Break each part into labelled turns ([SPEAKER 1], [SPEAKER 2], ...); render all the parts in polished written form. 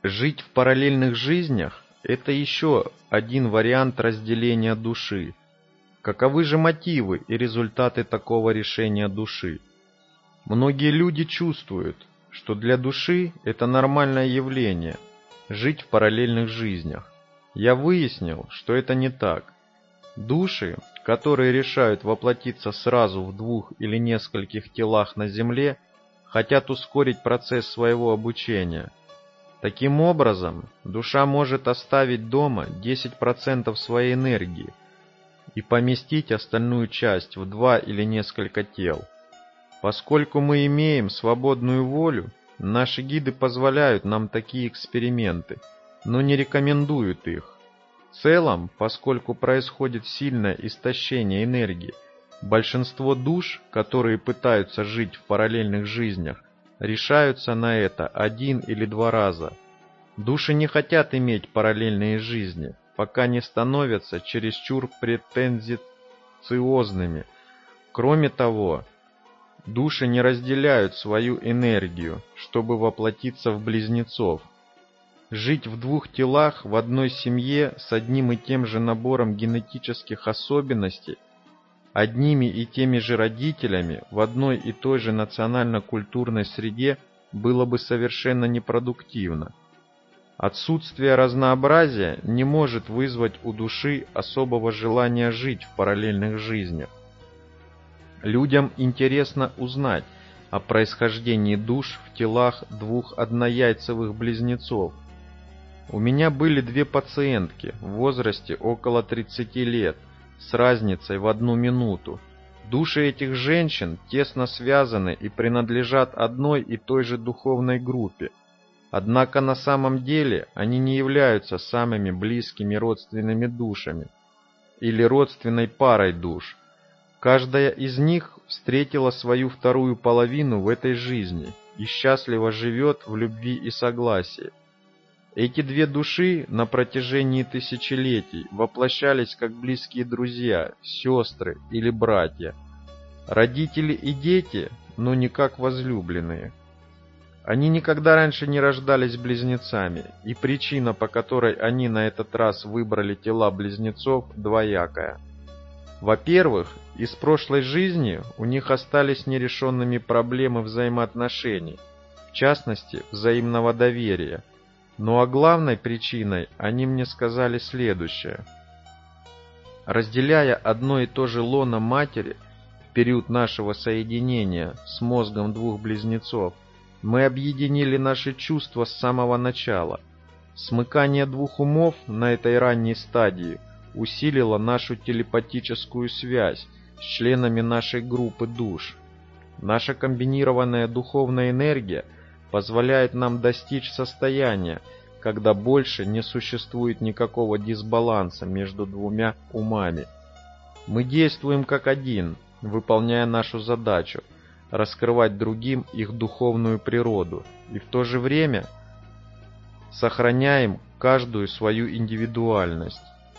[SPEAKER 1] Жить в параллельных жизнях – это еще один вариант разделения души. Каковы же мотивы и результаты такого решения души? Многие люди чувствуют, что для души это нормальное явление – жить в параллельных жизнях. Я выяснил, что это не так. Души, которые решают воплотиться сразу в двух или нескольких телах на Земле, хотят ускорить процесс своего обучения. Таким образом, душа может оставить дома 10% своей энергии и поместить остальную часть в два или несколько тел. Поскольку мы имеем свободную волю, наши гиды позволяют нам такие эксперименты, но не рекомендуют их. В целом, поскольку происходит сильное истощение энергии, большинство душ, которые пытаются жить в параллельных жизнях, решаются на это 1 или 2 раза. Души не хотят иметь параллельные жизни, пока не становятся чересчур претенциозными. Кроме того, души не разделяют свою энергию, чтобы воплотиться в близнецов. Жить в двух телах в одной семье с одним и тем же набором генетических особенностей, одними и теми же родителями в одной и той же национально-культурной среде было бы совершенно непродуктивно. Отсутствие разнообразия не может вызвать у души особого желания жить в параллельных жизнях. Людям интересно узнать о происхождении душ в телах двух однояйцевых близнецов. У меня были 2 пациентки в возрасте около 30 лет, с разницей в 1 минуту. Души этих женщин тесно связаны и принадлежат одной и той же духовной группе. Однако на самом деле они не являются самыми близкими родственными душами или родственной парой душ. Каждая из них встретила свою вторую половину в этой жизни и счастливо живет в любви и согласии. Эти 2 души на протяжении тысячелетий воплощались как близкие друзья, сестры или братья, родители и дети, но не как возлюбленные. Они никогда раньше не рождались близнецами, и причина, по которой они на этот раз выбрали тела близнецов, двоякая. Во-первых, из прошлой жизни у них остались нерешенными проблемы взаимоотношений, в частности, взаимного доверия. Ну а главной причиной они мне сказали следующее. Разделяя одно и то же лоно матери в период нашего соединения с мозгом 2 близнецов, мы объединили наши чувства с самого начала. Смыкание 2 умов на этой ранней стадии усилило нашу телепатическую связь с членами нашей группы душ. Наша комбинированная духовная энергия позволяет нам достичь состояния, когда больше не существует никакого дисбаланса между 2 умами. Мы действуем как один, выполняя нашу задачу – раскрывать другим их духовную природу, и в то же время сохраняем каждую свою индивидуальность.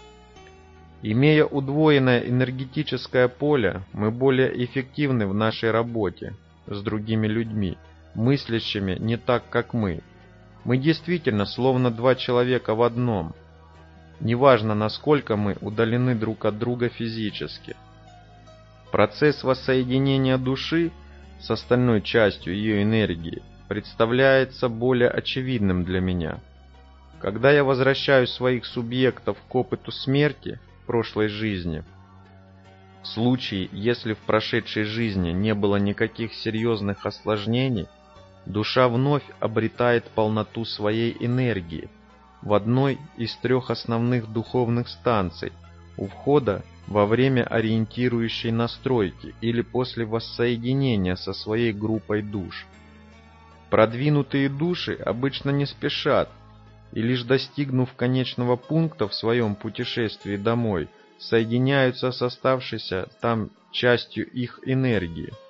[SPEAKER 1] Имея удвоенное энергетическое поле, мы более эффективны в нашей работе с другими людьми, мыслящими не так, как мы. Мы действительно словно 2 человека в одном, неважно, насколько мы удалены друг от друга физически. Процесс воссоединения души с остальной частью ее энергии представляется более очевидным для меня. Когда я возвращаю своих субъектов к опыту смерти в прошлой жизни, в случае, если в прошедшей жизни не было никаких серьезных осложнений, душа вновь обретает полноту своей энергии в одной из 3 основных духовных станций у входа во время ориентирующей настройки или после воссоединения со своей группой душ. Продвинутые души обычно не спешат и лишь достигнув конечного пункта в своем путешествии домой, соединяются с оставшейся там частью их энергии.